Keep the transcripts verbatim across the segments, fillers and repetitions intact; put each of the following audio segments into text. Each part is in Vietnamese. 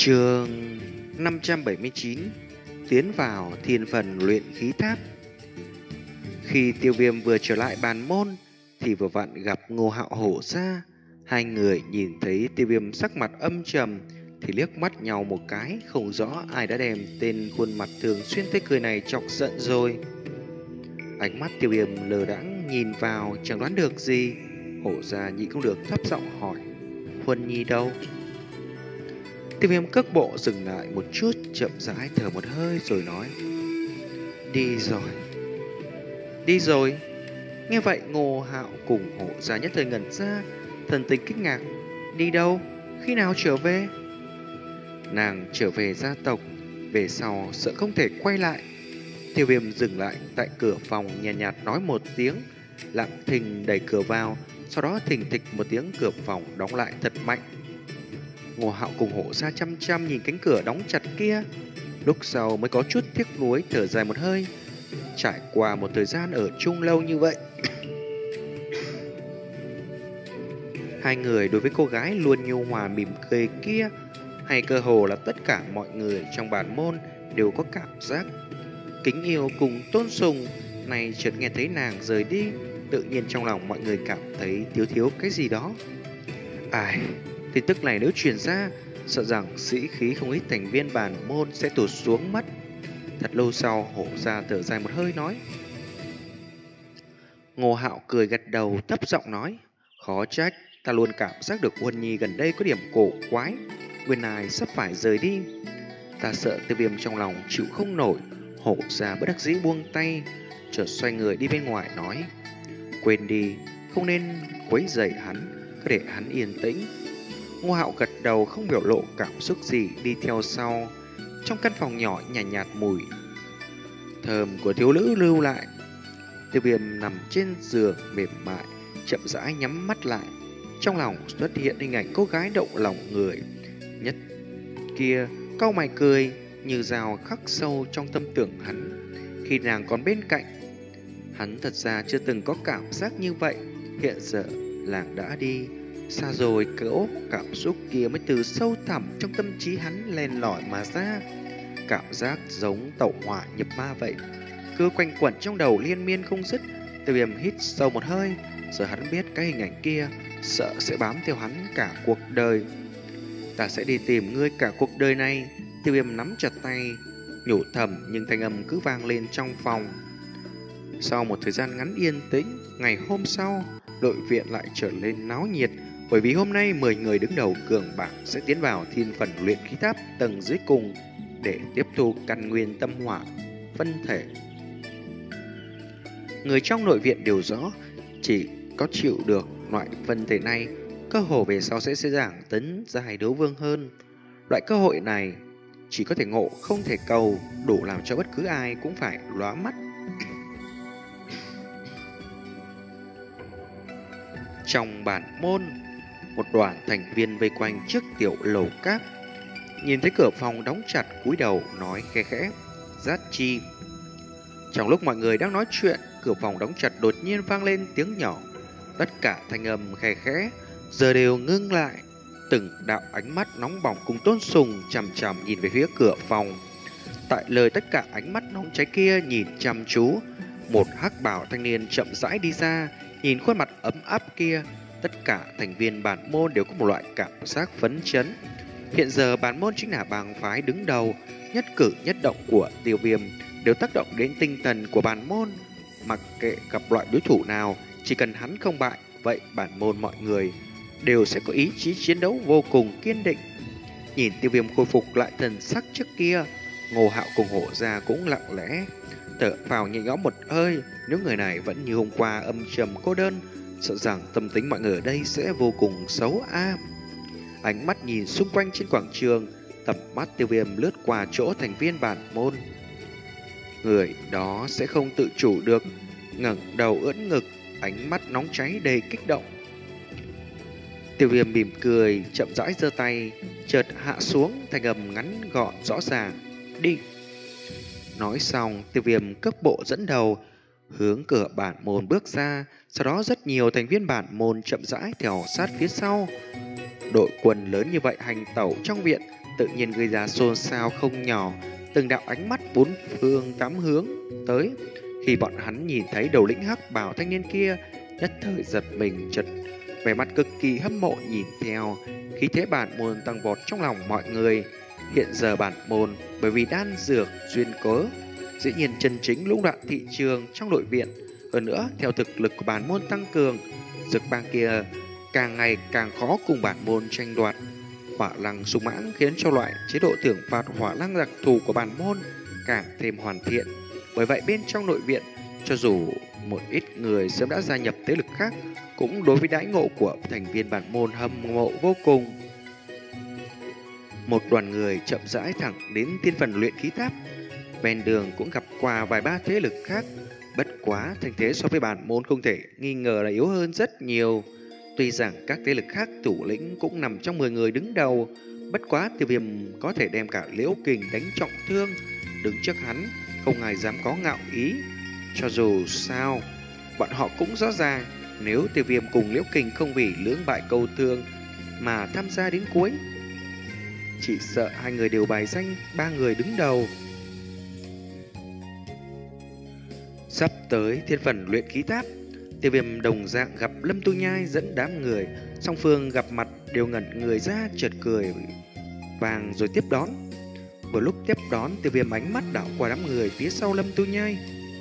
Chương năm trăm bảy mươi chín. Tiến vào thiên phần luyện khí tháp. Khi Tiêu Viêm vừa trở lại bàn môn thì vừa vặn gặp Ngô Hạo Hổ ra. Hai người nhìn thấy Tiêu Viêm sắc mặt âm trầm thì liếc mắt nhau một cái, không rõ ai đã đem tên khuôn mặt thường xuyên tươi cười này chọc giận rồi. Ánh mắt Tiêu Viêm lờ đãng nhìn vào, chẳng đoán được gì. Hổ ra nhịn không được thấp giọng hỏi: Huân Nhi đâu? Tiêu Viêm cước bộ dừng lại một chút, chậm rãi thở một hơi rồi nói: Đi rồi. Đi rồi? Nghe vậy Ngô Hạo cùng Hổ ra nhất thời ngẩn ra, thần tình kinh ngạc. Đi đâu? Khi nào trở về? Nàng trở về gia tộc, về sau sợ không thể quay lại. Tiêu Viêm dừng lại tại cửa phòng, nhàn nhạt, nhạt nói một tiếng, lặng thinh đẩy cửa vào, sau đó thình thịch một tiếng cửa phòng đóng lại thật mạnh. Ngô Hạo cùng Hổ ra chăm chăm nhìn cánh cửa đóng chặt kia, lúc sau mới có chút tiếc nuối thở dài một hơi. Trải qua một thời gian ở chung lâu như vậy, hai người đối với cô gái luôn nhu hòa mỉm cười kia, hay cơ hồ là tất cả mọi người trong bản môn đều có cảm giác kính yêu cùng tôn sùng. Này chợt nghe thấy nàng rời đi, tự nhiên trong lòng mọi người cảm thấy thiếu thiếu cái gì đó. Ai, tin tức này nếu truyền ra, sợ rằng sĩ khí không ít thành viên bản môn sẽ tụt xuống mất. Thật lâu sau, Hổ ra thở dài một hơi nói. Ngô Hạo cười gật đầu, thấp giọng nói: Khó trách, ta luôn cảm giác được Huân Nhi gần đây có điểm cổ quái, nguyên lai sắp phải rời đi. Ta sợ Tiêu Viêm trong lòng chịu không nổi. Hổ ra bất đắc dĩ buông tay, chợt xoay người đi bên ngoài nói: Quên đi, không nên quấy rầy hắn, cứ để hắn yên tĩnh. Ngô Hạo gật đầu không biểu lộ cảm xúc gì, đi theo sau. Trong căn phòng nhỏ nhàn nhạt, nhạt mùi thơm của thiếu nữ lưu lại. Tiêu Viêm nằm trên giường mềm mại, chậm rãi nhắm mắt lại. Trong lòng xuất hiện hình ảnh cô gái động lòng người nhất kia, cau mày cười như rào khắc sâu trong tâm tưởng hắn. Khi nàng còn bên cạnh, hắn thật ra chưa từng có cảm giác như vậy. Hiện giờ nàng đã đi xa rồi, cỗ cảm xúc kia mới từ sâu thẳm trong tâm trí hắn len lỏi mà ra. Cảm giác giống tẩu hỏa nhập ma vậy, cứ quanh quẩn trong đầu liên miên không dứt. Tiêu Viêm hít sâu một hơi, giờ hắn biết cái hình ảnh kia sợ sẽ bám theo hắn cả cuộc đời. Ta sẽ đi tìm ngươi cả cuộc đời này. Tiêu Viêm nắm chặt tay, nhủ thầm, nhưng thanh âm cứ vang lên trong phòng. Sau một thời gian ngắn yên tĩnh, ngày hôm sau, đội viện lại trở nên náo nhiệt, bởi vì hôm nay mười người đứng đầu cường bảng sẽ tiến vào thiên phần luyện khí tháp tầng dưới cùng để tiếp thu căn nguyên tâm hỏa phân thể. Người trong nội viện đều rõ, chỉ có chịu được loại phân thể này, cơ hội về sau sẽ dễ dàng tấn giai đấu vương hơn. Loại cơ hội này chỉ có thể ngộ không thể cầu, đủ làm cho bất cứ ai cũng phải lóa mắt. Trong bản môn, một đoàn thành viên vây quanh trước tiểu lầu cát, nhìn thấy cửa phòng đóng chặt, cúi đầu nói khẽ khẽ: Giác chi. Trong lúc mọi người đang nói chuyện, cửa phòng đóng chặt đột nhiên vang lên tiếng nhỏ. Tất cả thanh âm khẽ khẽ giờ đều ngưng lại. Từng đạo ánh mắt nóng bỏng cùng tôn sùng chằm chằm nhìn về phía cửa phòng. Tại lời tất cả ánh mắt nóng cháy kia nhìn chăm chú, một hắc bào thanh niên chậm rãi đi ra. Nhìn khuôn mặt ấm áp kia, tất cả thành viên bản môn đều có một loại cảm giác phấn chấn. Hiện giờ bản môn chính là bang phái đứng đầu, nhất cử nhất động của Tiêu Viêm đều tác động đến tinh thần của bản môn. Mặc kệ gặp loại đối thủ nào, chỉ cần hắn không bại, vậy bản môn mọi người đều sẽ có ý chí chiến đấu vô cùng kiên định. Nhìn Tiêu Viêm khôi phục lại thần sắc trước kia, Ngô Hạo cùng Hổ ra cũng lặng lẽ thở vào nhẹ nhõm một hơi. Nếu người này vẫn như hôm qua âm trầm cô đơn, sợ rằng tâm tính mọi người ở đây sẽ vô cùng xấu a. Ánh mắt nhìn xung quanh trên quảng trường, tầm mắt Tiêu Viêm lướt qua chỗ thành viên bản môn. Người đó sẽ không tự chủ được ngẩng đầu ưỡn ngực, ánh mắt nóng cháy đầy kích động. Tiêu Viêm mỉm cười, chậm rãi giơ tay, chợt hạ xuống, thanh âm ngắn gọn rõ ràng: Đi. Nói xong, Tiêu Viêm cước bộ dẫn đầu hướng cửa bản môn bước ra. Sau đó rất nhiều thành viên bản môn chậm rãi theo sát phía sau. Đội quân lớn như vậy hành tẩu trong viện, tự nhiên gây ra xôn xao không nhỏ. Từng đạo ánh mắt bốn phương tám hướng tới. Khi bọn hắn nhìn thấy đầu lĩnh hắc bào thanh niên kia, nhất thời giật mình chật, vẻ mặt cực kỳ hâm mộ nhìn theo. Khí thế bản môn tăng vọt trong lòng mọi người. Hiện giờ bản môn bởi vì đan dược duyên cớ, dĩ nhiên chân chính lũng đoạn thị trường trong nội viện. Hơn nữa, theo thực lực của bản môn tăng cường, dược bang kia càng ngày càng khó cùng bản môn tranh đoạt. Hỏa lăng sung mãng khiến cho loại chế độ thưởng phạt hỏa lăng đặc thù của bản môn càng thêm hoàn thiện. Bởi vậy bên trong nội viện, cho dù một ít người sớm đã gia nhập thế lực khác, cũng đối với đãi ngộ của thành viên bản môn hâm mộ vô cùng. Một đoàn người chậm rãi thẳng đến thiên phần luyện khí tháp. Ven đường cũng gặp qua vài ba thế lực khác, bất quá thành thế so với bản môn không thể nghi ngờ là yếu hơn rất nhiều. Tuy rằng các thế lực khác thủ lĩnh cũng nằm trong mười người đứng đầu, bất quá Tiêu Viêm có thể đem cả Liễu Kình đánh trọng thương, đứng trước hắn không ai dám có ngạo ý. Cho dù sao, bọn họ cũng rõ ràng, nếu Tiêu Viêm cùng Liễu Kình không vì lưỡng bại câu thương mà tham gia đến cuối, chỉ sợ hai người đều bài danh ba người đứng đầu. Sắp tới thiên phần luyện khí tháp, Tiêu Viêm đồng dạng gặp Lâm Tu Nhai dẫn đám người, song phương gặp mặt đều ngẩn người ra, chợt cười vàng rồi tiếp đón. Vừa lúc tiếp đón, Tiêu Viêm ánh mắt đảo qua đám người phía sau Lâm Tu Nhai.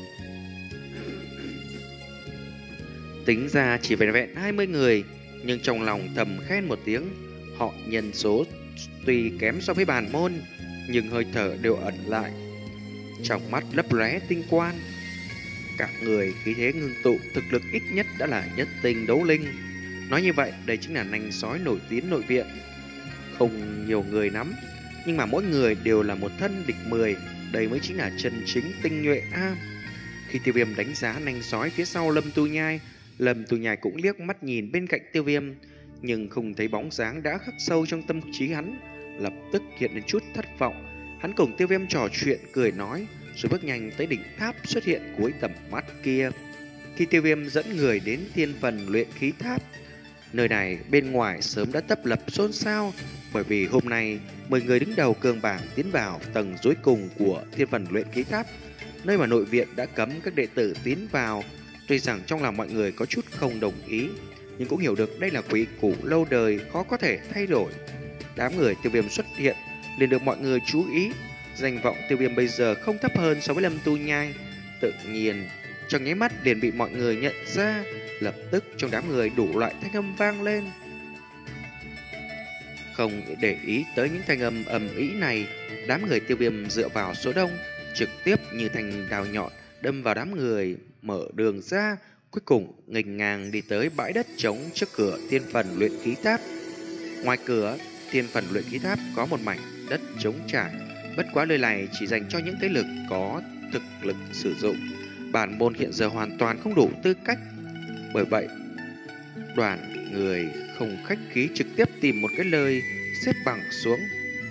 Tính ra chỉ vẹn vẹn hai mươi người, nhưng trong lòng thầm khen một tiếng. Họ nhân số tuy kém so với bản môn, nhưng hơi thở đều ẩn lại, trong mắt lấp lóe tinh quang. Cả người khí thế ngưng tụ, thực lực ít nhất đã là nhất tinh đấu linh. Nói như vậy, đây chính là nanh sói nổi tiếng nội viện. Không nhiều người nắm, nhưng mà mỗi người đều là một thân địch mười. Đây mới chính là chân chính tinh nhuệ a. Khi Tiêu Viêm đánh giá nanh sói phía sau Lâm Tu Nhai, Lâm Tu Nhai cũng liếc mắt nhìn bên cạnh Tiêu Viêm, nhưng không thấy bóng dáng đã khắc sâu trong tâm trí hắn, lập tức hiện lên chút thất vọng. Hắn cùng Tiêu Viêm trò chuyện cười nói, rồi bước nhanh tới đỉnh tháp xuất hiện cuối tầm mắt kia. Khi Tiêu Viêm dẫn người đến thiên phần luyện khí tháp, nơi này bên ngoài sớm đã tấp lập xôn xao, bởi vì hôm nay mười người đứng đầu cường bảng tiến vào tầng cuối cùng của thiên phần luyện khí tháp, nơi mà nội viện đã cấm các đệ tử tiến vào. Tuy rằng trong lòng mọi người có chút không đồng ý, nhưng cũng hiểu được đây là quy củ lâu đời khó có thể thay đổi. Đám người Tiêu Viêm xuất hiện liền được mọi người chú ý. Danh vọng Tiêu Viêm bây giờ không thấp hơn so với Lâm Tu Nhai, tự nhiên trong nháy mắt liền bị mọi người nhận ra. Lập tức trong đám người đủ loại thanh âm vang lên. Không để ý tới những thanh âm ầm ĩ này, đám người Tiêu Viêm dựa vào số đông, trực tiếp như thanh đào nhọn đâm vào đám người, mở đường ra, cuối cùng nghênh ngang đi tới bãi đất trống trước cửa thiên phần luyện khí tháp. Ngoài cửa thiên phần luyện khí tháp có một mảnh đất trống trải, bất quá nơi này chỉ dành cho những thế lực có thực lực sử dụng. Bản môn hiện giờ hoàn toàn không đủ tư cách. Bởi vậy, đoàn người không khách khí trực tiếp tìm một cái nơi xếp bằng xuống.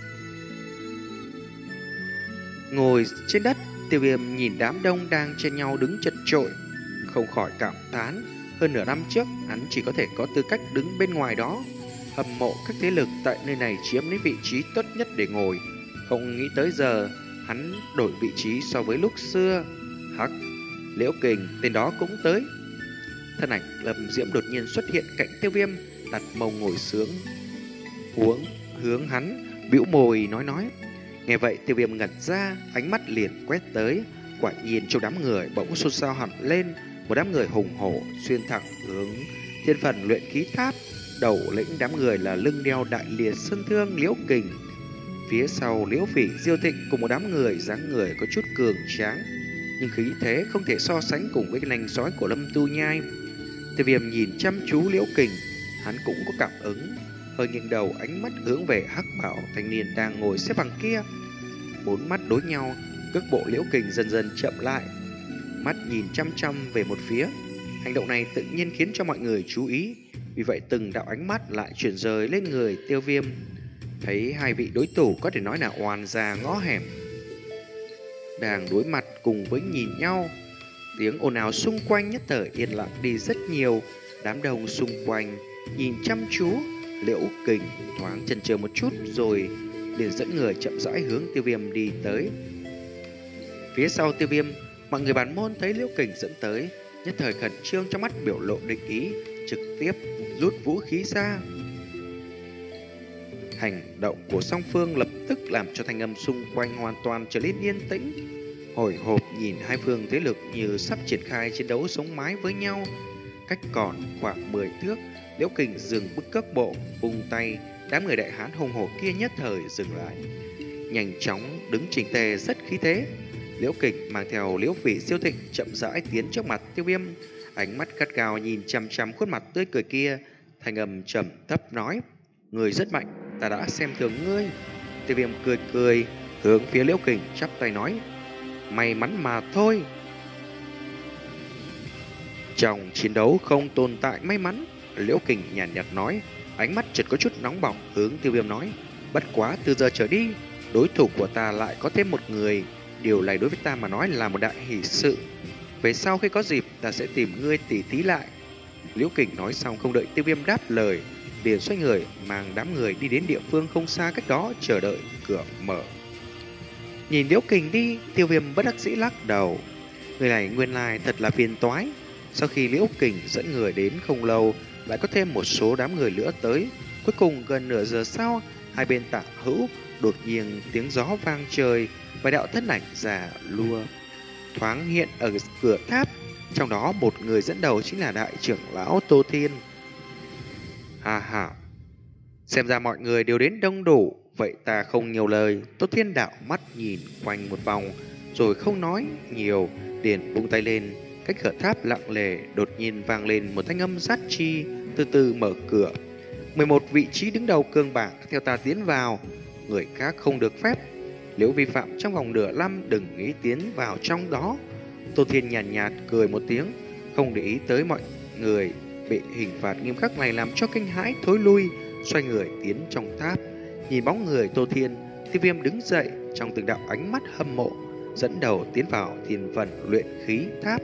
Ngồi trên đất, Tiêu Viêm nhìn đám đông đang chen nhau đứng chật chội, không khỏi cảm thán. Hơn nửa năm trước, hắn chỉ có thể có tư cách đứng bên ngoài đó, hâm mộ các thế lực tại nơi này chiếm lấy vị trí tốt nhất để ngồi. Không nghĩ tới giờ, hắn đổi vị trí so với lúc xưa. Hắc, Liễu Kình, tên đó cũng tới. Thân ảnh Lâm Diễm đột nhiên xuất hiện cạnh Tiêu Viêm, đặt mông ngồi xuống, huống hướng hắn, bĩu môi nói nói. Nghe vậy Tiêu Viêm ngẩn ra, ánh mắt liền quét tới. Quả nhiên trong đám người bỗng xôn xao hẳn lên, một đám người hùng hổ xuyên thẳng hướng thiên phần luyện khí tháp. Đầu lĩnh đám người là lưng đeo đại liệt sơn thương Liễu Kình, phía sau Liễu Phỉ, Diêu Thịnh cùng một đám người dáng người có chút cường tráng, nhưng khí thế không thể so sánh cùng với cái nanh sói của Lâm Tu Nhai. Tiêu Viêm nhìn chăm chú Liễu Kình, hắn cũng có cảm ứng, hơi nghiêng đầu, ánh mắt hướng về hắc bảo thanh niên đang ngồi xếp bằng kia. Bốn mắt đối nhau, cước bộ Liễu Kình dần dần chậm lại, mắt nhìn chăm chăm về một phía. Hành động này tự nhiên khiến cho mọi người chú ý, vì vậy từng đạo ánh mắt lại chuyển rời lên người Tiêu Viêm. Thấy hai vị đối thủ có thể nói là oan gia ngõ hẻm đang đối mặt cùng với nhìn nhau. Tiếng ồn ào xung quanh nhất thời yên lặng đi rất nhiều. Đám đông xung quanh nhìn chăm chú Liễu Kình thoáng chần chừ một chút, rồi liền dẫn người chậm rãi hướng Tiêu Viêm đi tới. Phía sau Tiêu Viêm, mọi người bản môn thấy Liễu Kình dẫn tới, nhất thời khẩn trương, trong mắt biểu lộ địch ý, trực tiếp rút vũ khí ra. Hành động của song phương lập tức làm cho thanh âm xung quanh hoàn toàn trở nên yên tĩnh. Hồi hộp nhìn hai phương thế lực như sắp triển khai chiến đấu sống mái với nhau. Cách còn khoảng mười thước, Liễu Kình dừng bước cước bộ, vung tay, đám người đại hán hùng hổ kia nhất thời dừng lại, nhanh chóng đứng chỉnh tề rất khí thế. Liễu Kình mang theo Liễu Phỉ siêu thịnh chậm rãi tiến trước mặt Tiêu Viêm, ánh mắt gắt gao nhìn chằm chằm khuôn mặt tươi cười kia, thanh âm trầm thấp nói: "Người rất mạnh, ta đã xem thường ngươi." Tiêu Viêm cười cười, hướng phía Liễu Kình chắp tay nói: "May mắn mà thôi." Trong chiến đấu không tồn tại may mắn, Liễu Kình nhàn nhạt nói, ánh mắt chợt có chút nóng bỏng, hướng Tiêu Viêm nói: "Bất quá từ giờ trở đi, đối thủ của ta lại có thêm một người, điều này đối với ta mà nói là một đại hỷ sự. Về sau khi có dịp, ta sẽ tìm ngươi tỉ thí lại." Liễu Kình nói xong không đợi Tiêu Viêm đáp lời, liền xoay người mang đám người đi đến địa phương không xa cách đó chờ đợi cửa mở. Nhìn Liễu Kình đi, Tiêu Viêm bất đắc dĩ lắc đầu. Người này nguyên lai thật là phiền toái. Sau khi Liễu Kình dẫn người đến không lâu, lại có thêm một số đám người nữa tới. Cuối cùng gần nửa giờ sau, hai bên tả hữu đột nhiên tiếng gió vang trời, vài đạo thân ảnh già lua thoáng hiện ở cửa tháp. Trong đó một người dẫn đầu chính là đại trưởng lão Tô Thiên. Ha ha, xem ra mọi người đều đến đông đủ, vậy ta không nhiều lời. Tô Thiên đạo mắt nhìn quanh một vòng, rồi không nói nhiều, liền vung tay lên. Cách cửa tháp lặng lề đột nhiên vang lên một thanh âm sát chi, từ từ mở cửa. mười một vị trí đứng đầu cương bảng theo ta tiến vào, người khác không được phép. Nếu vi phạm trong vòng nửa năm đừng nghĩ tiến vào trong đó. Tô Thiên nhàn nhạt, nhạt cười một tiếng, không để ý tới mọi người bị hình phạt nghiêm khắc này làm cho kinh hãi thối lui, xoay người tiến trong tháp. Nhìn bóng người Tô Thiên, Tiêu Viêm đứng dậy, trong từng đạo ánh mắt hâm mộ, dẫn đầu tiến vào thiên phần luyện khí tháp.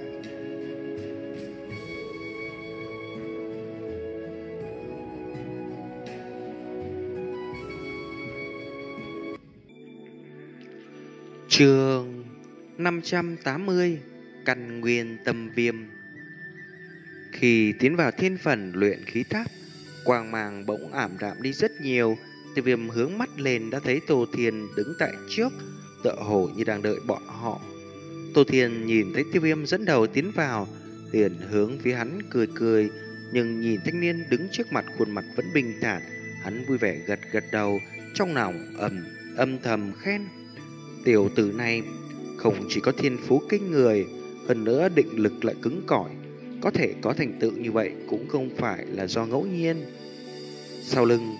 Chương năm trăm tám mươi, Căn Nguyên Tâm Viêm. Khi tiến vào thiên phần luyện khí tháp, quang mang bỗng ảm đạm đi rất nhiều. Tiêu Viêm hướng mắt lên đã thấy Tô Thiên đứng tại trước, tựa hồ như đang đợi bọn họ. Tô Thiên nhìn thấy Tiêu Viêm dẫn đầu tiến vào, liền hướng phía hắn cười cười, nhưng nhìn thanh niên đứng trước mặt khuôn mặt vẫn bình thản, hắn vui vẻ gật gật đầu, trong lòng ầm âm thầm khen: tiểu tử này không chỉ có thiên phú kinh người, hơn nữa định lực lại cứng cỏi, có thể có thành tựu như vậy cũng không phải là do ngẫu nhiên. Sau lưng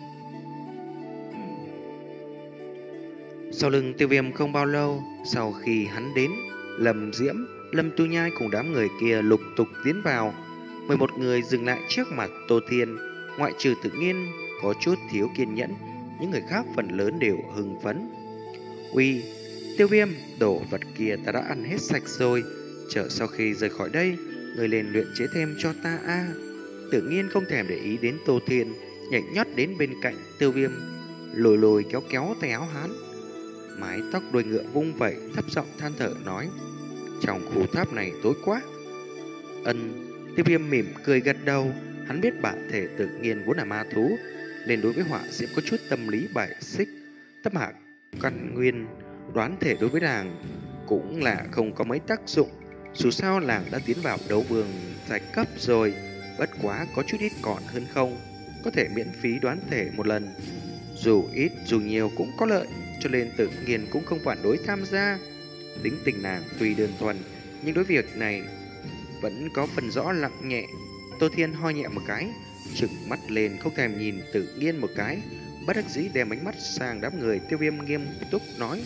Sau lưng Tiêu Viêm không bao lâu, sau khi hắn đến, Lâm Diễm, Lâm Tu Nhai cùng đám người kia lục tục tiến vào. mười một người dừng lại trước mặt Tô Thiên, ngoại trừ Tự Nhiên có chút thiếu kiên nhẫn, những người khác phần lớn đều hưng phấn. Uy, Tiêu Viêm, đồ vật kia ta đã ăn hết sạch rồi, chờ sau khi rời khỏi đây, người lên luyện chế thêm cho ta a. À. Tự Nhiên không thèm để ý đến Tô Thiên, nhảy nhót đến bên cạnh Tiêu Viêm, lồi lồi kéo kéo tay áo hắn, mái tóc đuôi ngựa vung vẩy, thấp giọng than thở nói: trong khu tháp này tối quá. Ân. Tiêu Viêm mỉm cười gật đầu, hắn biết bản thể Tự Nhiên vốn là ma thú, nên đối với họa diễm có chút tâm lý bài xích. Tâm hạc căn nguyên đoán thể đối với nàng cũng là không có mấy tác dụng, dù sao nàng đã tiến vào đấu vương giai cấp rồi, bất quá có chút ít còn hơn không, có thể miễn phí đoán thể một lần, dù ít dù nhiều cũng có lợi, cho nên Tự Nhiên cũng không phản đối tham gia. Tính tình nàng tuy đơn thuần, nhưng đối việc này vẫn có phần rõ lặng nhẹ. Tô Thiên ho nhẹ một cái, trừng mắt lên không thèm nhìn Tự Nhiên một cái, bất đắc dĩ đem ánh mắt sang đám người. Tiêu Viêm nghiêm túc nói: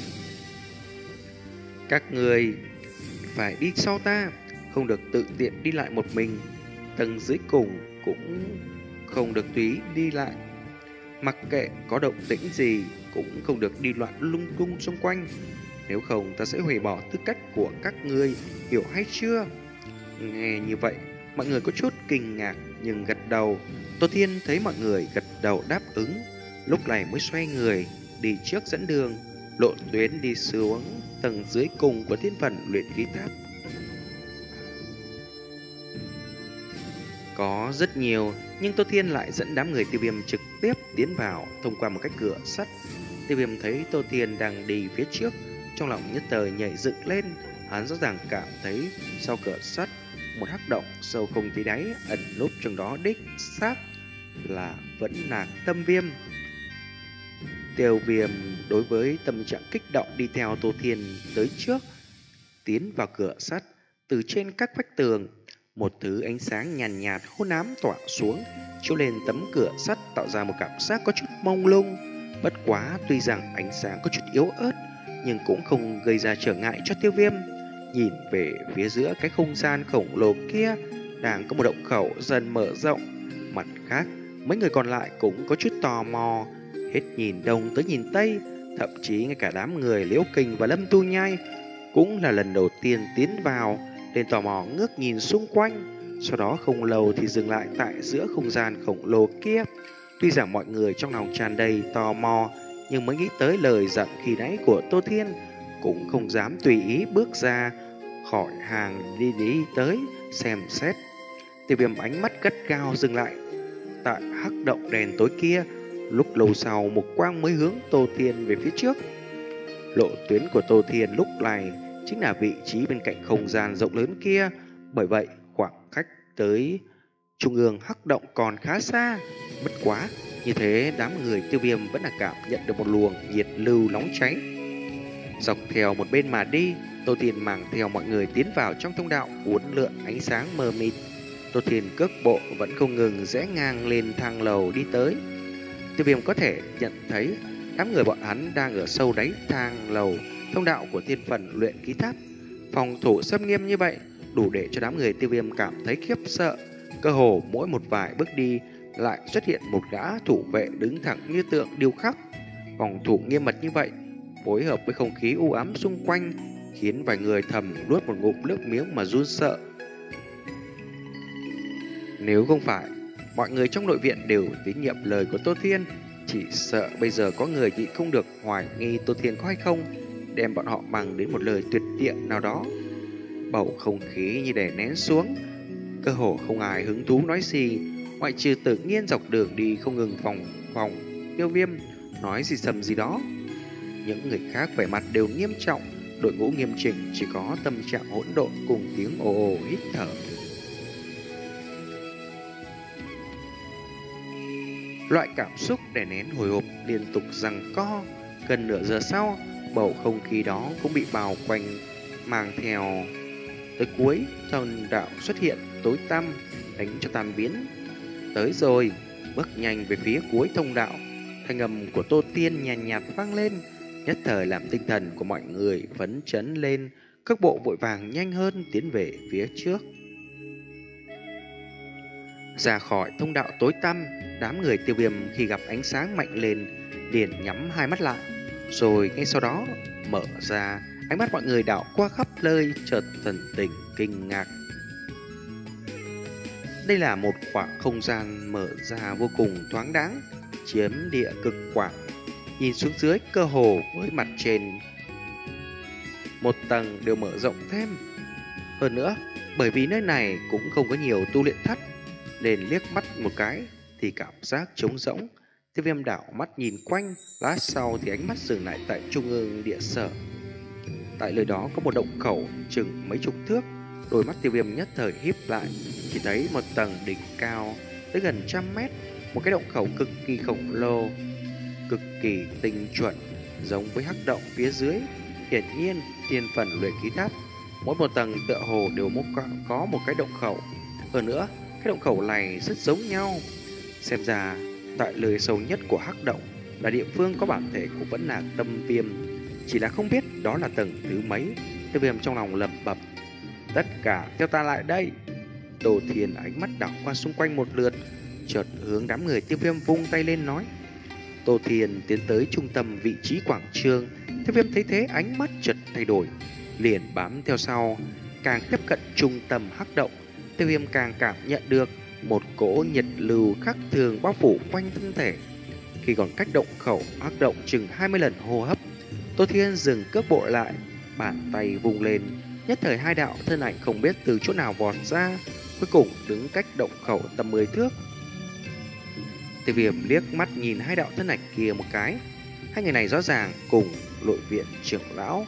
các người phải đi sau ta, không được tự tiện đi lại một mình, tầng dưới cùng cũng không được tùy đi lại, mặc kệ có động tĩnh gì cũng không được đi loạn lung tung xung quanh, nếu không ta sẽ hủy bỏ tư cách của các ngươi, hiểu hay chưa? Nghe như vậy, mọi người có chút kinh ngạc nhưng gật đầu. Tô Thiên thấy mọi người gật đầu đáp ứng, lúc này mới xoay người đi trước dẫn đường, Lộ Tuyến đi xuống tầng dưới cùng của thiên phần luyện khí tháp. Có rất nhiều, nhưng Tô Thiên lại dẫn đám người Tiêu Viêm trực tiếp tiến vào thông qua một cái cửa sắt. Tiêu Viêm thấy Tô Thiên đang đi phía trước, trong lòng nhất thời nhảy dựng lên. Hắn rõ ràng cảm thấy sau cửa sắt một hắc động sâu không thấy đáy ẩn núp trong đó, đích xác là vẫn là Tâm Viêm. Tiêu Viêm đối với tâm trạng kích động đi theo Tô Thiên tới trước, tiến vào cửa sắt. Từ trên các vách tường, một thứ ánh sáng nhàn nhạt, nhạt hôn ám tỏa xuống, chiếu lên tấm cửa sắt tạo ra một cảm giác có chút mông lung. Bất quá tuy rằng ánh sáng có chút yếu ớt, nhưng cũng không gây ra trở ngại cho Tiêu Viêm. Nhìn về phía giữa cái không gian khổng lồ kia, đang có một động khẩu dần mở rộng. Mặt khác, mấy người còn lại cũng có chút tò mò, hết nhìn đông tới nhìn tây, thậm chí ngay cả đám người Liễu Kình và Lâm Tu Nhai cũng là lần đầu tiên tiến vào, nên tò mò ngước nhìn xung quanh. Sau đó không lâu thì dừng lại tại giữa không gian khổng lồ kia. Tuy rằng mọi người trong lòng tràn đầy tò mò, nhưng mới nghĩ tới lời dặn khi nãy của Tô Thiên, cũng không dám tùy ý bước ra khỏi hàng đi đi tới xem xét. Tiêu Viêm ánh mắt gắt gao dừng lại tại hắc động đèn tối kia. Lúc lâu sau, một quang mới hướng Tô Thiên về phía trước. Lộ tuyến của Tô Thiên lúc này chính là vị trí bên cạnh không gian rộng lớn kia. Bởi vậy, khoảng cách tới trung ương hắc động còn khá xa. Bất quá, như thế đám người Tiêu Viêm vẫn là cảm nhận được một luồng nhiệt lưu nóng cháy. Dọc theo một bên mà đi, Tô Thiên mang theo mọi người tiến vào trong thông đạo uốn lượn ánh sáng mờ mịt. Tô Thiên cước bộ vẫn không ngừng rẽ ngang lên thang lầu đi tới. Tiêu Viêm có thể nhận thấy đám người bọn hắn đang ở sâu đáy thang lầu thông đạo của thiên phần luyện khí tháp. Phòng thủ xâm nghiêm như vậy đủ để cho đám người Tiêu Viêm cảm thấy khiếp sợ. Cơ hồ mỗi một vài bước đi lại xuất hiện một gã thủ vệ đứng thẳng như tượng điêu khắc. Phòng thủ nghiêm mật như vậy phối hợp với không khí u ám xung quanh khiến vài người thầm nuốt một ngụm nước miếng mà run sợ. Nếu không phải mọi người trong nội viện đều tín nhiệm lời của Tô Thiên, chỉ sợ bây giờ có người nhịn không được hoài nghi Tô Thiên có hay không, đem bọn họ mang đến một lời tuyệt tiện nào đó. Bầu không khí như đè nén xuống, cơ hồ không ai hứng thú nói gì, ngoại trừ Tự Nhiên dọc đường đi không ngừng vòng vòng Tiêu Viêm nói gì sầm gì đó. Những người khác vẻ mặt đều nghiêm trọng, đội ngũ nghiêm chỉnh, chỉ có tâm trạng hỗn độn cùng tiếng ồ ồ hít thở. Loại cảm xúc đè nén hồi hộp liên tục giằng co. Gần nửa giờ sau, bầu không khí đó cũng bị bao quanh, mang theo tới cuối thông đạo xuất hiện tối tăm, đánh cho tan biến. Tới rồi, bước nhanh về phía cuối thông đạo, thanh âm của Tô Tiên nhàn nhạt, nhạt vang lên, nhất thời làm tinh thần của mọi người phấn chấn lên, các bộ vội vàng nhanh hơn tiến về phía trước. Ra khỏi thông đạo tối tăm, đám người Tiêu Viêm khi gặp ánh sáng mạnh lên liền nhắm hai mắt lại, rồi ngay sau đó mở ra. Ánh mắt mọi người đảo qua khắp nơi, chợt thần tình kinh ngạc. Đây là một khoảng không gian mở ra vô cùng thoáng đáng, chiếm địa cực quảng. Nhìn xuống dưới, cơ hồ với mặt trên một tầng đều mở rộng thêm. Hơn nữa, bởi vì nơi này cũng không có nhiều tu luyện thất, nên liếc mắt một cái thì cảm giác trống rỗng. Tiêu Viêm đảo mắt nhìn quanh, lát sau thì ánh mắt dừng lại tại trung ương địa sở. Tại nơi đó có một động khẩu chừng mấy chục thước. Đôi mắt Tiêu Viêm nhất thời híp lại, chỉ thấy một tầng đỉnh cao tới gần trăm mét, một cái động khẩu cực kỳ khổng lồ, cực kỳ tinh chuẩn, giống với hắc động phía dưới. Hiển nhiên, thiên phần luyện khí tháp mỗi một tầng tựa hồ đều có một cái động khẩu. Hơn nữa, cái động khẩu này rất giống nhau. Xem ra, tại lời sâu nhất của hắc động là địa phương có bản thể của Vẫn Lạc Tâm Viêm, chỉ là không biết đó là tầng thứ mấy. Tiêu Viêm trong lòng lẩm bẩm, tất cả theo ta lại đây. Tô Thiên ánh mắt đảo qua xung quanh một lượt, chợt hướng đám người Tiêu Viêm vung tay lên nói. Tô Thiên tiến tới trung tâm vị trí quảng trường. Tiêu Viêm thấy thế ánh mắt chợt thay đổi, liền bám theo sau. Càng tiếp cận trung tâm hắc động, Tiêu Viêm càng cảm nhận được một cỗ nhiệt lưu khắc thường bao phủ quanh thân thể. Khi còn cách động khẩu ác động chừng hai mươi lần hô hấp, Tô Thiên dừng cước bộ lại, bàn tay vùng lên, nhất thời hai đạo thân ảnh không biết từ chỗ nào vọt ra, cuối cùng đứng cách động khẩu tầm mười thước. Tiêu Viêm liếc mắt nhìn hai đạo thân ảnh kia một cái, hai người này rõ ràng cùng nội viện trưởng lão.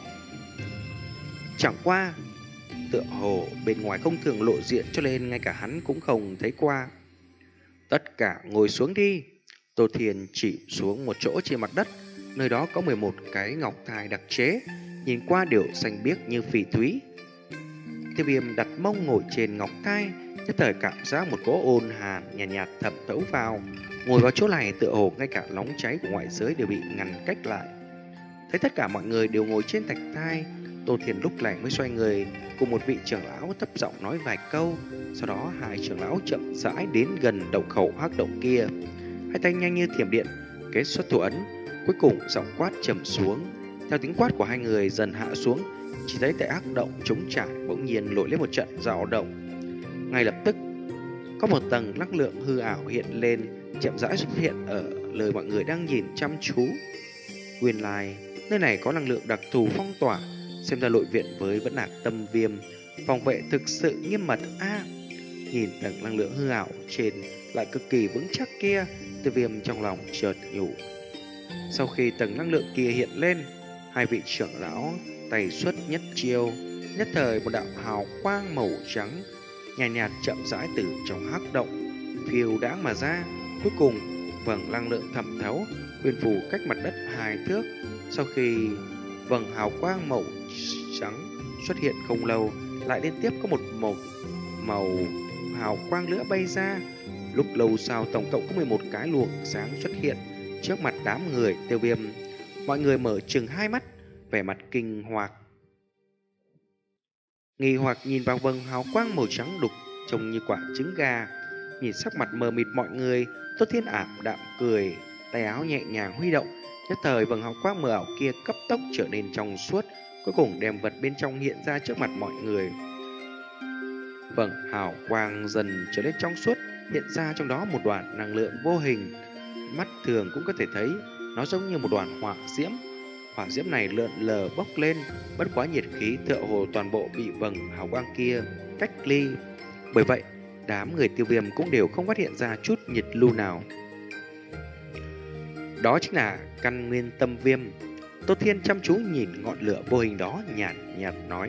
Chẳng qua, tựa hồ bên ngoài không thường lộ diện cho nên ngay cả hắn cũng không thấy qua. Tất cả ngồi xuống đi. Tô Thiên chỉ xuống một chỗ trên mặt đất, nơi đó có mười một cái ngọc thai đặc chế, nhìn qua đều xanh biếc như phỉ thúy. Tiêu Viêm đặt mông ngồi trên ngọc thai, nhất thời cảm giác một cỗ ôn hàn nhàn nhạt, nhạt thẩm thấu vào. Ngồi vào chỗ này tựa hồ ngay cả nóng cháy của ngoại giới đều bị ngăn cách lại. Thấy tất cả mọi người đều ngồi trên thạch thai, Tô Thiên lúc này mới xoay người cùng một vị trưởng lão thấp giọng nói vài câu. Sau đó hai trưởng lão chậm rãi đến gần động khẩu hắc động kia, hai tay nhanh như thiểm điện kết xuất thủ ấn. Cuối cùng giọng quát trầm xuống. Theo tiếng quát của hai người dần hạ xuống, chỉ thấy tại hắc động trống trải bỗng nhiên nổi lên một trận dao động. Ngay lập tức có một tầng năng lượng hư ảo hiện lên, chậm rãi xuất hiện ở nơi mọi người đang nhìn chăm chú. Nguyên lai nơi này có năng lượng đặc thù phong tỏa, xem ra nội viện với vẫn là tâm viêm phòng vệ thực sự nghiêm mật a. À, nhìn tầng năng lượng hư ảo trên lại cực kỳ vững chắc kia, Tiêu Viêm trong lòng chợt nhủ. Sau khi tầng năng lượng kia hiện lên, hai vị trưởng lão tay xuất nhất chiêu, nhất thời một đạo hào quang màu trắng nhàn nhạt, nhạt chậm rãi từ trong hắc động phiêu đãng mà ra. Cuối cùng vầng năng lượng thẩm thấu huyền phù cách mặt đất hai thước. Sau khi vầng hào quang màu trắng xuất hiện không lâu, lại liên tiếp có một màu màu hào quang nữa bay ra. Lúc lâu sau tổng cộng có mười một cái luồng sáng xuất hiện trước mặt đám người Tiêu Viêm. Mọi người mở trừng hai mắt, vẻ mặt kinh hoặc nghi hoặc nhìn vào vầng hào quang màu trắng đục trông như quả trứng gà. Nhìn sắc mặt mờ mịt mọi người, Tô Thiên ảm đạm cười, tay áo nhẹ nhàng huy động, nhất thời vầng hào quang mờ ảo kia cấp tốc trở nên trong suốt, cuối cùng đem vật bên trong hiện ra trước mặt mọi người. Vầng hào quang dần trở nên trong suốt, hiện ra trong đó một đoàn năng lượng vô hình, mắt thường cũng có thể thấy nó giống như một đoàn hỏa diễm. Hỏa diễm này lượn lờ bốc lên, bất quá nhiệt khí tựa hồ toàn bộ bị vầng hào quang kia cách ly. Bởi vậy, đám người Tiêu Viêm cũng đều không phát hiện ra chút nhiệt lưu nào. Đó chính là căn nguyên tâm viêm. Tô Thiên chăm chú nhìn ngọn lửa vô hình đó, nhàn nhạt nói.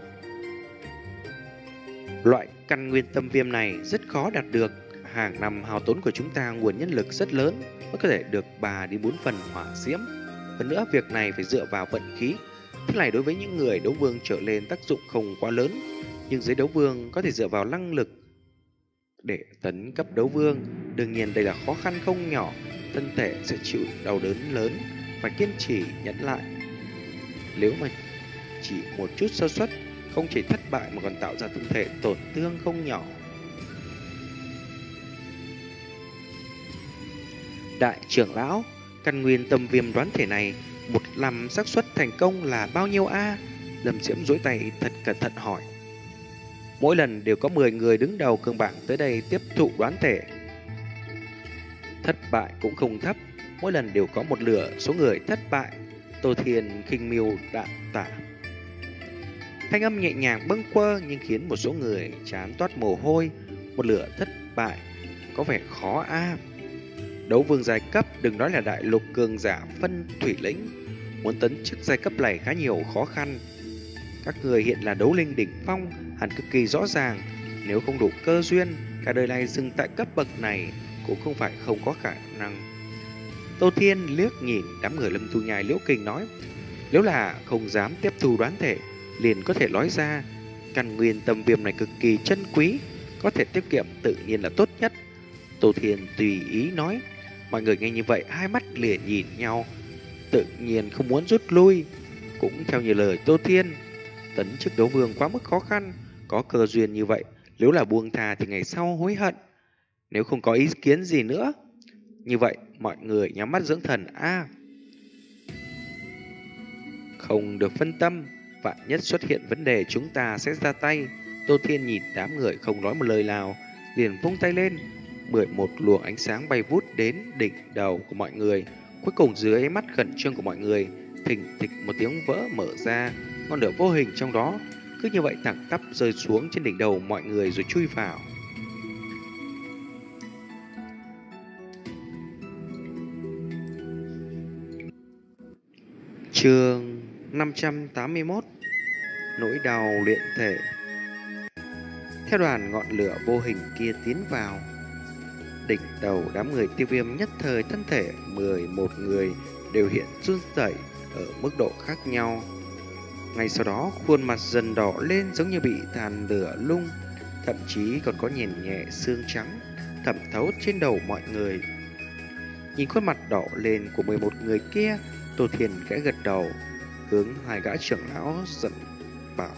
Loại căn nguyên tâm viêm này rất khó đạt được. Hàng năm hao tốn của chúng ta nguồn nhân lực rất lớn mới có thể được ba đến bốn phần hỏa diễm. Hơn nữa việc này phải dựa vào vận khí. Thế này đối với những người đấu vương trở lên tác dụng không quá lớn, nhưng dưới đấu vương có thể dựa vào năng lực để tấn cấp đấu vương. Đương nhiên đây là khó khăn không nhỏ, thân thể sẽ chịu đau đớn lớn, phải kiên trì nhẫn lại. Nếu mà chỉ một chút sơ suất, không chỉ thất bại mà còn tạo ra thân thể tổn thương không nhỏ. Đại trưởng lão, căn nguyên tâm viêm đoán thể này một năm xác suất thành công là bao nhiêu a? À? Lâm Diễm duỗi tay thật cẩn thận hỏi. Mỗi lần đều có mười người đứng đầu cường bảng tới đây tiếp thụ đoán thể. Thất bại cũng không thấp, mỗi lần đều có một nửa số người thất bại. Tô Thiên khinh miêu đạm tả. Thanh âm nhẹ nhàng bâng quơ nhưng khiến một số người chán toát mồ hôi. Một nửa thất bại có vẻ khó a. À. Đấu vương giai cấp, đừng nói là đại lục cường giả phân thủy lĩnh, muốn tấn chức giai cấp này khá nhiều khó khăn. Các người hiện là đấu linh đỉnh phong, hẳn cực kỳ rõ ràng. Nếu không đủ cơ duyên, cả đời này dừng tại cấp bậc này cũng không phải không có khả năng. Tô Thiên liếc nhìn đám người Lâm Tu Nhai Liễu Kình nói, nếu là không dám tiếp thu đoán thể, liền có thể nói ra căn nguyên tâm viêm này cực kỳ chân quý, có thể tiết kiệm tự nhiên là tốt nhất. Tô Thiên tùy ý nói. Mọi người nghe như vậy hai mắt liền nhìn nhau, tự nhiên không muốn rút lui. Cũng theo như lời Tô Thiên, tấn chức đấu vương quá mức khó khăn, có cơ duyên như vậy, nếu là buông thà thì ngày sau hối hận. Nếu không có ý kiến gì nữa, như vậy mọi người nhắm mắt dưỡng thần a. À, không được phân tâm, vạn nhất xuất hiện vấn đề chúng ta sẽ ra tay. Tô Thiên nhìn đám người không nói một lời nào, liền vung tay lên. mười một luồng ánh sáng bay vút đến đỉnh đầu của mọi người. Cuối cùng dưới ánh mắt khẩn trương của mọi người, thình thịch một tiếng vỡ mở ra, ngọn lửa vô hình trong đó cứ như vậy thẳng tắp rơi xuống trên đỉnh đầu mọi người rồi chui vào. Chương năm trăm tám mươi mốt. Nỗi đau luyện thể. Theo đoàn ngọn lửa vô hình kia tiến vào, đỉnh đầu đám người Tiêu Viêm nhất thời thân thể mười một người đều hiện run rẩy ở mức độ khác nhau. Ngay sau đó khuôn mặt dần đỏ lên giống như bị than lửa lung, thậm chí còn có nhền nhẹ xương trắng thẩm thấu trên đầu mọi người. Nhìn khuôn mặt đỏ lên của mười một người kia, Tô Thiên khẽ gật đầu, hướng hai gã trưởng lão giận bảo: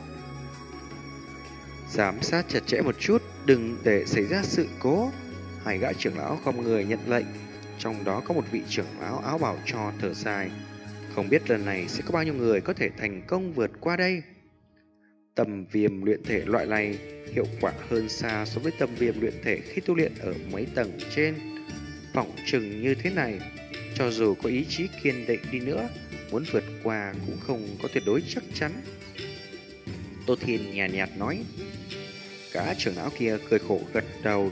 giám sát chặt chẽ một chút, đừng để xảy ra sự cố. Hai gã trưởng lão không người nhận lệnh, trong đó có một vị trưởng lão áo bào cho thở dài: không biết lần này sẽ có bao nhiêu người có thể thành công vượt qua đây. Tầm viêm luyện thể loại này hiệu quả hơn xa so với tầm viêm luyện thể khi tu luyện ở mấy tầng trên. Phỏng chừng như thế này, cho dù có ý chí kiên định đi nữa, muốn vượt qua cũng không có tuyệt đối chắc chắn. Tô Thiên nhàn nhạt, nhạt nói. Cả trưởng lão kia cười khổ gật đầu.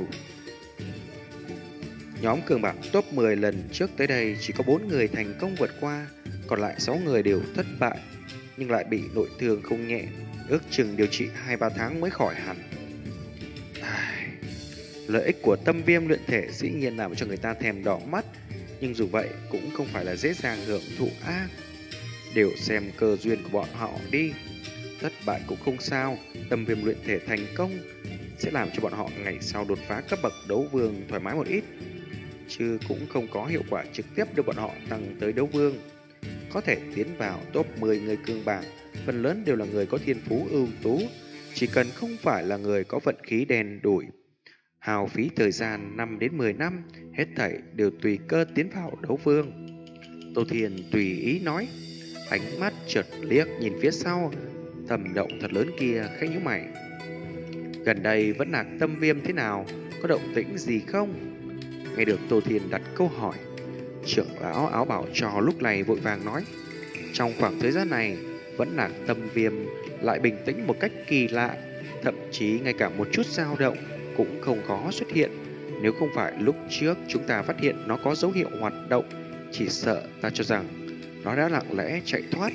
Nhóm cường bạo top mười lần trước tới đây chỉ có bốn người thành công vượt qua, còn lại sáu người đều thất bại, nhưng lại bị nội thương không nhẹ, ước chừng điều trị hai ba tháng mới khỏi hẳn. Ai... Lợi ích của tâm viêm luyện thể dĩ nhiên làm cho người ta thèm đỏ mắt, nhưng dù vậy cũng không phải là dễ dàng hưởng thụ a. Đều xem cơ duyên của bọn họ đi. Thất bại cũng không sao, tâm viêm luyện thể thành công sẽ làm cho bọn họ ngày sau đột phá cấp bậc đấu vương thoải mái một ít, chứ cũng không có hiệu quả trực tiếp đưa bọn họ tăng tới đấu vương. Có thể tiến vào top mười người cương bảng, phần lớn đều là người có thiên phú ưu tú, chỉ cần không phải là người có vận khí đen đủi. Hào phí thời gian năm đến mười năm, hết thảy đều tùy cơ tiến vào đấu vương. Tô Thiên tùy ý nói, ánh mắt chợt liếc nhìn phía sau, thầm động thật lớn kia khẽ nhíu mày. Gần đây vẫn là tâm viêm thế nào, có động tĩnh gì không? Nghe được Tô Thiên đặt câu hỏi, trưởng lão áo bảo cho lúc này vội vàng nói, trong khoảng thời gian này vẫn là tâm viêm lại bình tĩnh một cách kỳ lạ, thậm chí ngay cả một chút dao động cũng không có xuất hiện. Nếu không phải lúc trước chúng ta phát hiện nó có dấu hiệu hoạt động, chỉ sợ ta cho rằng nó đã lặng lẽ chạy thoát.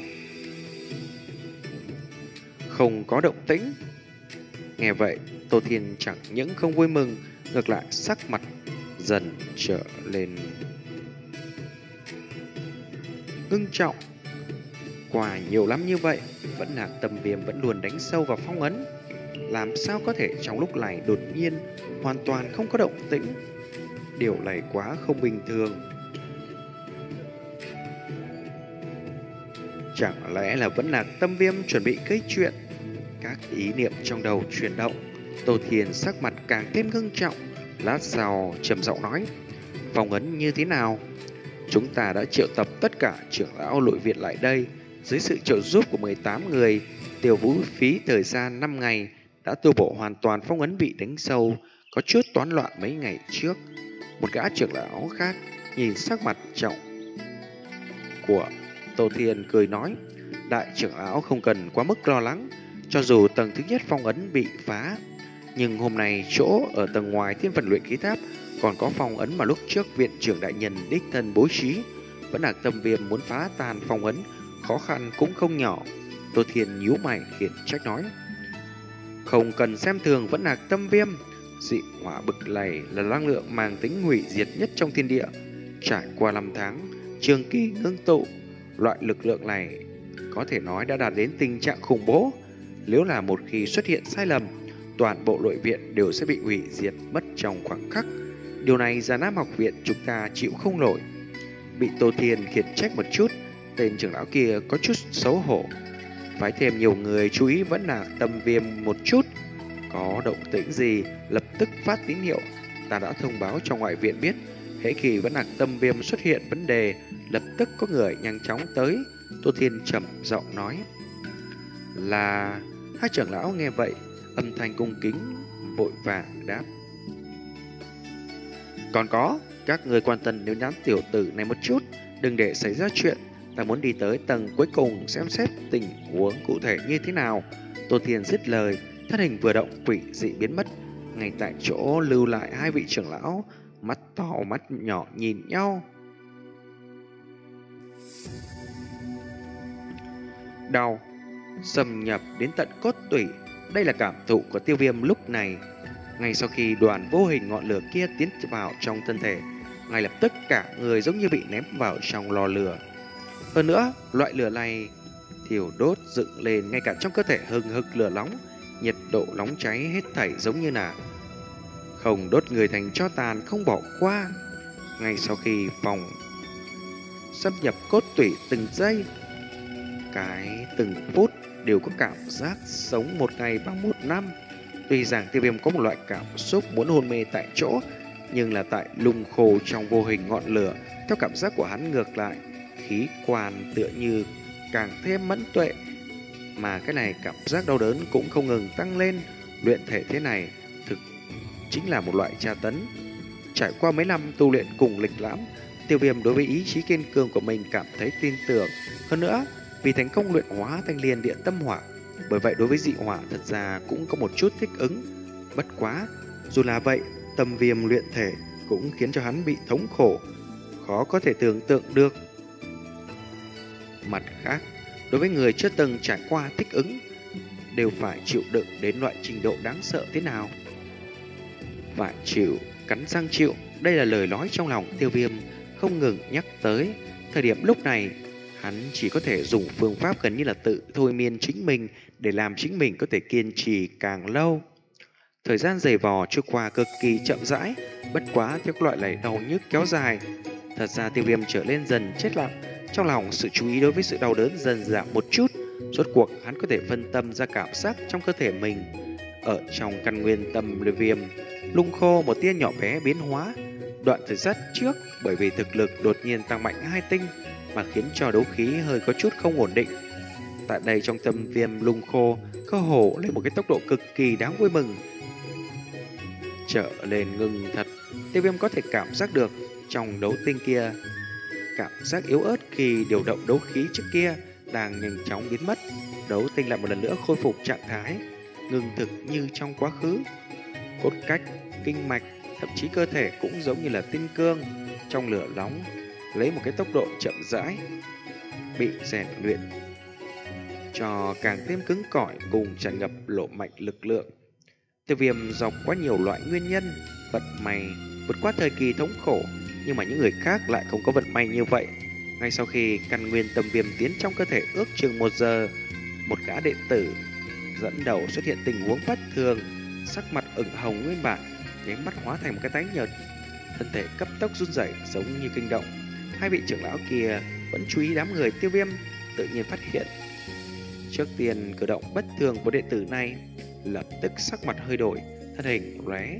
Không có động tĩnh. Nghe vậy, Tô Thiên chẳng những không vui mừng, ngược lại sắc mặt dần trở lên ngưng trọng. Quả nhiều lắm như vậy, vẫn là tâm viêm vẫn luôn đánh sâu vào phong ấn. Làm sao có thể trong lúc này đột nhiên hoàn toàn không có động tĩnh? Điều này quá không bình thường. Chẳng lẽ là vẫn là tâm viêm chuẩn bị gây chuyện? Các ý niệm trong đầu chuyển động, Tô Thiên sắc mặt càng thêm ngưng trọng. Lát sau trầm giọng nói, phong ấn như thế nào? Chúng ta đã triệu tập tất cả trưởng lão nội viện lại đây. Dưới sự trợ giúp của mười tám người, tiêu vũ phí thời gian năm ngày, đã tu bổ hoàn toàn phong ấn bị đánh sâu, có chút toán loạn mấy ngày trước. Một gã trưởng lão khác nhìn sắc mặt trọng của Tô Thiên cười nói, đại trưởng lão không cần quá mức lo lắng. Cho dù tầng thứ nhất phong ấn bị phá, nhưng hôm nay chỗ ở tầng ngoài thiên phần luyện khí tháp còn có phong ấn mà lúc trước viện trưởng đại nhân đích thân bố trí. Vẫn là tâm viêm muốn phá tan phong ấn, khó khăn cũng không nhỏ. Tô Thiên nhíu mày khiển trách nói, không cần xem thường vẫn là tâm viêm. Dị hỏa bực này là năng lượng mang tính hủy diệt nhất trong thiên địa. Trải qua năm tháng trường kỳ ngưng tụ, loại lực lượng này có thể nói đã đạt đến tình trạng khủng bố. Nếu là một khi xuất hiện sai lầm, toàn bộ nội viện đều sẽ bị hủy diệt mất trong khoảng khắc. Điều này Già Nam học viện chúng ta chịu không nổi. Bị Tô Thiên khiển trách một chút, tên trưởng lão kia có chút xấu hổ. Phái thêm nhiều người chú ý vẫn là tâm viêm một chút. Có động tĩnh gì lập tức phát tín hiệu. Ta đã thông báo cho ngoại viện biết, hễ khi vẫn là tâm viêm xuất hiện vấn đề, lập tức có người nhanh chóng tới. Tô Thiên trầm giọng nói. Là... Hai trưởng lão nghe vậy, âm thanh cung kính vội vàng đáp. Còn có, các người quan tâm nếu nhắn tiểu tử này một chút, đừng để xảy ra chuyện. Ta muốn đi tới tầng cuối cùng xem xét tình huống cụ thể như thế nào. Tô Thiên dứt lời, thân hình vừa động quỷ dị biến mất. Ngay tại chỗ lưu lại hai vị trưởng lão, mắt to mắt nhỏ nhìn nhau. Đau xâm nhập đến tận cốt tủy, đây là cảm thụ của Tiêu Viêm lúc này. Ngay sau khi đoàn vô hình ngọn lửa kia tiến vào trong thân thể, ngay lập tức cả người giống như bị ném vào trong lò lửa. Hơn nữa, loại lửa này thiêu đốt dựng lên ngay cả trong cơ thể hừng hực lửa nóng, nhiệt độ nóng cháy hết thảy giống như là không đốt người thành tro tàn không bỏ qua. Ngay sau khi phòng xâm nhập cốt tủy từng giây, cái từng phút đều có cảm giác sống một ngày bằng một năm. Tuy rằng Tiêu Viêm có một loại cảm xúc muốn hôn mê tại chỗ, nhưng là tại lung khô trong vô hình ngọn lửa, theo cảm giác của hắn ngược lại, khí quan tựa như càng thêm mẫn tuệ. Mà cái này cảm giác đau đớn cũng không ngừng tăng lên. Luyện thể thế này thực chính là một loại tra tấn. Trải qua mấy năm tu luyện cùng lịch lãm, Tiêu Viêm đối với ý chí kiên cường của mình cảm thấy tin tưởng. Hơn nữa, vì thành công luyện hóa thanh liên điện tâm hỏa, bởi vậy đối với dị hỏa thật ra cũng có một chút thích ứng. Bất quá, dù là vậy, tâm viêm luyện thể cũng khiến cho hắn bị thống khổ, khó có thể tưởng tượng được. Mặt khác, đối với người chưa từng trải qua thích ứng, đều phải chịu đựng đến loại trình độ đáng sợ thế nào. Phải chịu, cắn răng chịu, đây là lời nói trong lòng Tiêu Viêm không ngừng nhắc tới. Thời điểm lúc này, hắn chỉ có thể dùng phương pháp gần như là tự thôi miên chính mình để làm chính mình có thể kiên trì càng lâu. Thời gian dày vò trôi qua cực kỳ chậm rãi, bất quá theo loại này đau nhức kéo dài. Thật ra Tiêu Viêm trở lên dần chết lặng, trong lòng sự chú ý đối với sự đau đớn dần giảm một chút. Rốt cuộc hắn có thể phân tâm ra cảm giác trong cơ thể mình. Ở trong căn nguyên tâm viêm, lung khô một tia nhỏ bé biến hóa. Đoạn thời gian trước, bởi vì thực lực đột nhiên tăng mạnh hai tinh, mà khiến cho đấu khí hơi có chút không ổn định. Tại đây trong tâm viêm lung khô, cơ hồ lên một cái tốc độ cực kỳ đáng vui mừng. Trở lên ngừng thật, Tiêu Viêm có thể cảm giác được trong đấu tinh kia, cảm giác yếu ớt khi điều động đấu khí trước kia đang nhanh chóng biến mất. Đấu tinh lại một lần nữa khôi phục trạng thái ngừng thực như trong quá khứ. Cốt cách, kinh mạch, thậm chí cơ thể cũng giống như là tinh cương trong lửa nóng, lấy một cái tốc độ chậm rãi bị rèn luyện cho càng thêm cứng cỏi cùng tràn ngập lộ mạnh lực lượng. Tiêu Viêm dọc quá nhiều loại nguyên nhân, vận may vượt qua thời kỳ thống khổ, nhưng mà những người khác lại không có vận may như vậy. Ngay sau khi căn nguyên tâm viêm tiến trong cơ thể ước chừng một giờ, một gã đệ tử dẫn đầu xuất hiện tình huống bất thường, sắc mặt ửng hồng nguyên bản, nháy mắt hóa thành một cái tái nhợt, thân thể cấp tốc run rẩy giống như kinh động. Hai vị trưởng lão kia vẫn chú ý đám người Tiêu Viêm, tự nhiên phát hiện trước tiên cử động bất thường của đệ tử này, lập tức sắc mặt hơi đổi, thân hình lóe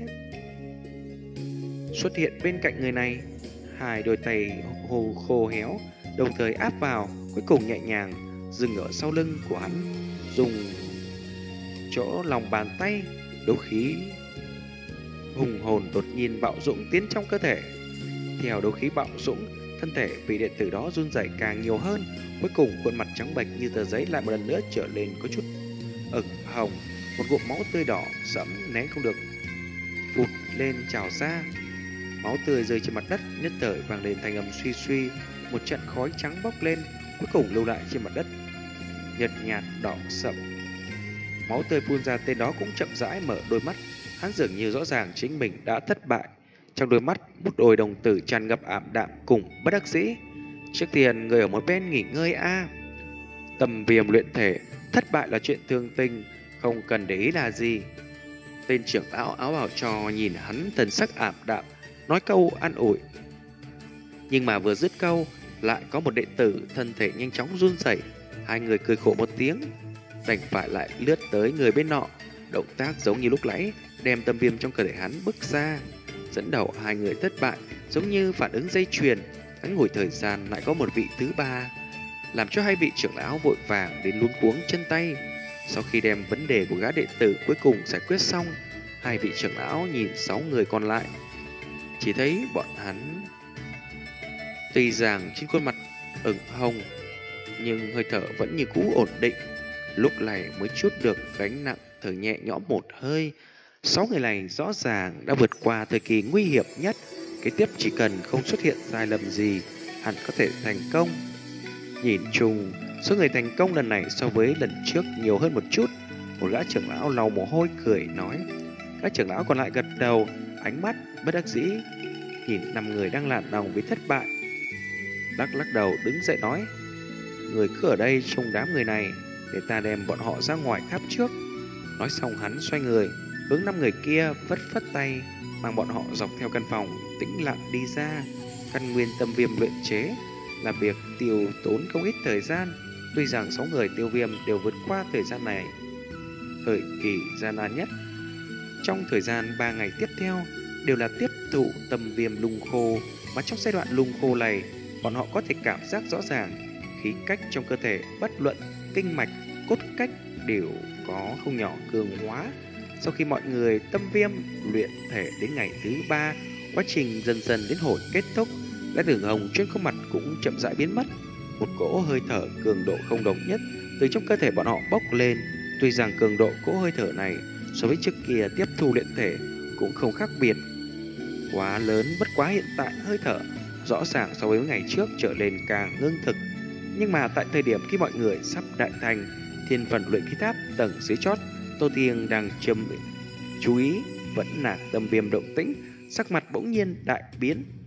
xuất hiện bên cạnh người này, hai đôi tay hồ khô héo đồng thời áp vào, cuối cùng nhẹ nhàng dừng ở sau lưng của hắn, dùng chỗ lòng bàn tay, đấu khí hùng hồn đột nhiên bạo dũng tiến trong cơ thể. Theo đấu khí bạo dũng, thân thể vị đệ tử đó run rẩy càng nhiều hơn, cuối cùng khuôn mặt trắng bệch như tờ giấy lại một lần nữa trở lên có chút ửng hồng, một ngụm máu tươi đỏ sẫm nén không được phụt lên trào ra. Máu tươi rơi trên mặt đất, nhất thời vang lên thanh âm suy suy, một trận khói trắng bốc lên, cuối cùng lưu lại trên mặt đất nhợt nhạt đỏ sậm. Máu tươi phun ra, tên đó cũng chậm rãi mở đôi mắt, hắn dường như rõ ràng chính mình đã thất bại. Trong đôi mắt một đôi đồng tử tràn ngập ảm đạm cùng bất đắc dĩ. Trước tiên người ở một bên nghỉ ngơi a. Tâm viêm luyện thể, thất bại là chuyện thương tình, không cần để ý là gì. Tên trưởng lão áo bào cho nhìn hắn thần sắc ảm đạm, nói câu an ủi. Nhưng mà vừa dứt câu, lại có một đệ tử thân thể nhanh chóng run rẩy. Hai người cười khổ một tiếng, đành phải lại lướt tới người bên nọ, động tác giống như lúc nãy, đem tâm viêm trong cơ thể hắn bức ra. Dẫn đầu hai người thất bại, giống như phản ứng dây chuyền, ngắn ngủi thời gian lại có một vị thứ ba, làm cho hai vị trưởng lão vội vàng đến luống cuống chân tay. Sau khi đem vấn đề của gã đệ tử cuối cùng giải quyết xong, hai vị trưởng lão nhìn sáu người còn lại, Chỉ thấy bọn hắn tuy rằng trên khuôn mặt ửng hồng, nhưng hơi thở vẫn như cũ ổn định. Lúc này mới chút được gánh nặng, thở nhẹ nhõm một hơi. Sáu người này rõ ràng đã vượt qua thời kỳ nguy hiểm nhất. Kế tiếp chỉ cần không xuất hiện sai lầm gì, hẳn có thể thành công. Nhìn chung, số người thành công lần này so với lần trước nhiều hơn một chút. Một gã trưởng lão lau mồ hôi cười nói. Các trưởng lão còn lại gật đầu, ánh mắt bất đắc dĩ nhìn năm người đang lạn lòng với thất bại. Lắc lắc đầu đứng dậy nói, người cứ ở đây trông đám người này, để ta đem bọn họ ra ngoài tháp trước. Nói xong hắn xoay người hướng năm người kia phất phất tay, mang bọn họ dọc theo căn phòng tĩnh lặng đi ra. Căn nguyên tâm viêm luyện chế là việc tiêu tốn không ít thời gian. Tuy rằng sáu người tiêu viêm đều vượt qua thời gian này, thời kỳ gian nan nhất. Trong thời gian ba ngày tiếp theo đều là tiếp thụ tâm viêm lung khô, mà trong giai đoạn lung khô này bọn họ có thể cảm giác rõ ràng khí cách trong cơ thể, bất luận kinh mạch, cốt cách đều có không nhỏ cường hóa. Sau khi mọi người tâm viêm luyện thể đến ngày thứ ba, quá trình dần dần đến hồi kết thúc, lá đường hồng trên khuôn mặt cũng chậm rãi biến mất. Một cỗ hơi thở cường độ không đồng nhất từ trong cơ thể bọn họ bốc lên. Tuy rằng cường độ cỗ hơi thở này so với trước kia tiếp thu luyện thể cũng không khác biệt quá lớn, bất quá hiện tại hơi thở rõ ràng so với ngày trước trở nên càng ngưng thực. Nhưng mà tại thời điểm khi mọi người sắp đại thành thiên phần luyện khí tháp tầng dưới chót, Tô Tiên đang châm chú ý vẫn là tâm viêm động tĩnh, sắc mặt bỗng nhiên đại biến.